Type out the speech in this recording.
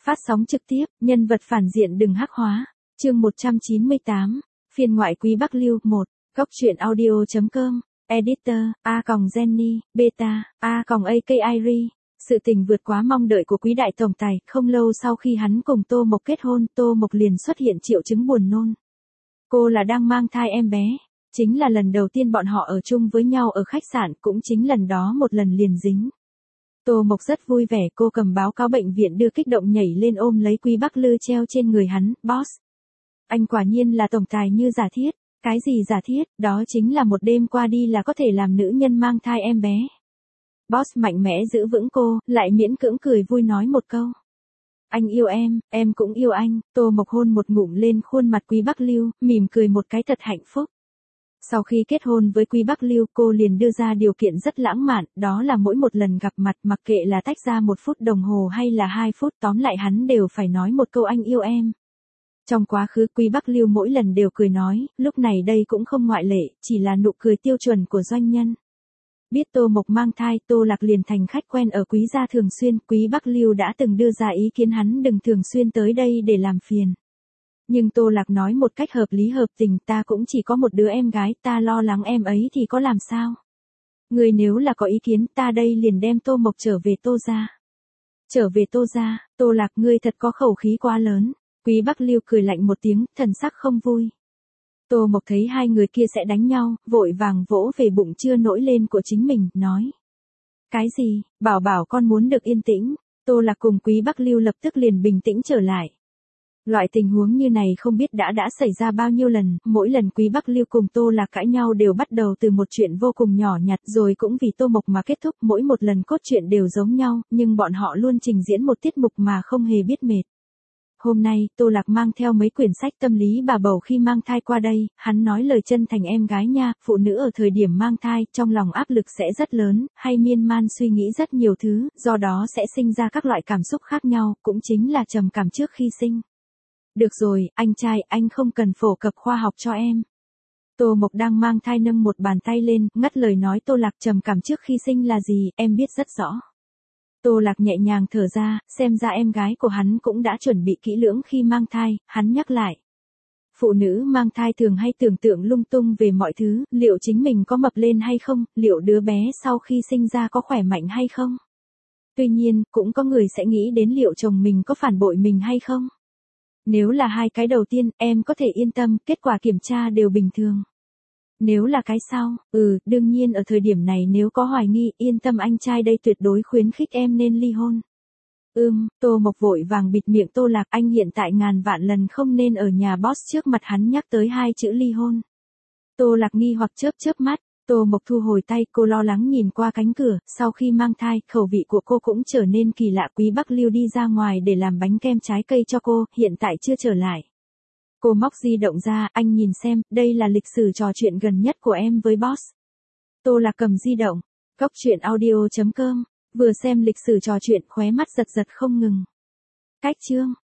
Phát sóng trực tiếp, nhân vật phản diện đừng hắc hóa. Chương 198. Phiên ngoại Quý Bắc Lưu 1. Góc truyện audio.com. Editor, A.Jenny, Beta, A.AKIRI. Sự tình vượt quá mong đợi của Quý đại tổng tài, không lâu sau khi hắn cùng Tô Mộc kết hôn, Tô Mộc liền xuất hiện triệu chứng buồn nôn. Cô là đang mang thai em bé. Chính là lần đầu tiên bọn họ ở chung với nhau ở khách sạn, cũng chính lần đó một lần liền dính. Tô Mộc rất vui vẻ, cô cầm báo cáo bệnh viện đưa kích động nhảy lên ôm lấy Quý Bắc Lư treo trên người hắn, boss. Anh quả nhiên là tổng tài như giả thiết. Cái gì giả thiết, đó chính là một đêm qua đi là có thể làm nữ nhân mang thai em bé. Boss mạnh mẽ giữ vững cô, lại miễn cưỡng cười vui nói một câu. Anh yêu em cũng yêu anh. Tô Mộc hôn một ngụm lên khuôn mặt Quý Bắc Lưu, mỉm cười một cái thật hạnh phúc. Sau khi kết hôn với Quý Bắc Lưu, cô liền đưa ra điều kiện rất lãng mạn, đó là mỗi một lần gặp mặt mặc kệ là tách ra 1 phút đồng hồ hay là 2 phút, tóm lại hắn đều phải nói một câu anh yêu em. Trong quá khứ Quý Bắc Lưu mỗi lần đều cười nói, lúc này đây cũng không ngoại lệ, chỉ là nụ cười tiêu chuẩn của doanh nhân. Biết Tô Mộc mang thai, Tô Lạc liền thành khách quen ở Quý gia thường xuyên, Quý Bắc Lưu đã từng đưa ra ý kiến hắn đừng thường xuyên tới đây để làm phiền. Nhưng Tô Lạc nói một cách hợp lý hợp tình, ta cũng chỉ có một đứa em gái, ta lo lắng em ấy thì có làm sao. Người nếu là có ý kiến, ta đây liền đem Tô Mộc trở về Tô gia. Trở về Tô gia, Tô Lạc ngươi thật có khẩu khí quá lớn. Quý Bắc Lưu cười lạnh một tiếng, thần sắc không vui. Tô Mộc thấy hai người kia sẽ đánh nhau, vội vàng vỗ về bụng chưa nổi lên của chính mình, nói. Cái gì, bảo con muốn được yên tĩnh. Tô Lạc cùng Quý Bắc Lưu lập tức liền bình tĩnh trở lại. Loại tình huống như này không biết đã xảy ra bao nhiêu lần, mỗi lần Quý Bắc Lưu cùng Tô Lạc cãi nhau đều bắt đầu từ một chuyện vô cùng nhỏ nhặt rồi cũng vì Tô Mộc mà kết thúc, mỗi một lần cốt truyện đều giống nhau, nhưng bọn họ luôn trình diễn một tiết mục mà không hề biết mệt. Hôm nay, Tô Lạc mang theo mấy quyển sách tâm lý bà bầu khi mang thai qua đây, hắn nói lời chân thành em gái nha, phụ nữ ở thời điểm mang thai, trong lòng áp lực sẽ rất lớn, hay miên man suy nghĩ rất nhiều thứ, do đó sẽ sinh ra các loại cảm xúc khác nhau, cũng chính là trầm cảm trước khi sinh. Được rồi, anh trai, anh không cần phổ cập khoa học cho em. Tô Mộc đang mang thai nâng một bàn tay lên, ngắt lời nói Tô Lạc trầm cảm trước khi sinh là gì, em biết rất rõ. Tô Lạc nhẹ nhàng thở ra, xem ra em gái của hắn cũng đã chuẩn bị kỹ lưỡng khi mang thai, hắn nhắc lại. Phụ nữ mang thai thường hay tưởng tượng lung tung về mọi thứ, liệu chính mình có mập lên hay không, liệu đứa bé sau khi sinh ra có khỏe mạnh hay không. Tuy nhiên, cũng có người sẽ nghĩ đến liệu chồng mình có phản bội mình hay không. Nếu là hai cái đầu tiên, em có thể yên tâm, kết quả kiểm tra đều bình thường. Nếu là cái sau, đương nhiên ở thời điểm này nếu có hoài nghi, yên tâm anh trai đây tuyệt đối khuyến khích em nên ly hôn. Tô Mộc vội vàng bịt miệng Tô Lạc, anh hiện tại ngàn vạn lần không nên ở nhà boss trước mặt hắn nhắc tới 2 chữ ly hôn. Tô Lạc nghi hoặc chớp mắt, Tô Mộc thu hồi tay, cô lo lắng nhìn qua cánh cửa, sau khi mang thai, khẩu vị của cô cũng trở nên kỳ lạ. Quý Bắc Lưu đi ra ngoài để làm bánh kem trái cây cho cô, hiện tại chưa trở lại. Cô móc di động ra, anh nhìn xem, đây là lịch sử trò chuyện gần nhất của em với boss. Tô Lạc cầm di động, góc truyện audio.com, vừa xem lịch sử trò chuyện khóe mắt giật không ngừng. Cách chương.